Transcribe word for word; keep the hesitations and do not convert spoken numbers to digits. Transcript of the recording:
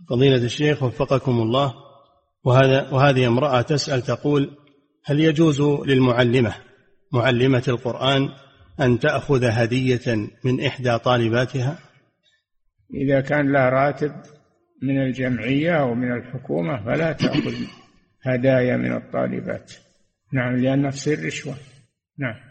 فضيلة الشيخ وفقكم الله، وهذا وهذه امرأة تسأل تقول: هل يجوز للمعلمة معلمة القرآن أن تأخذ هدية من إحدى طالباتها؟ إذا كان لا راتب من الجمعية أو من الحكومة فلا تأخذ هدايا من الطالبات، نعم، لأنها تصير رشوة. نعم.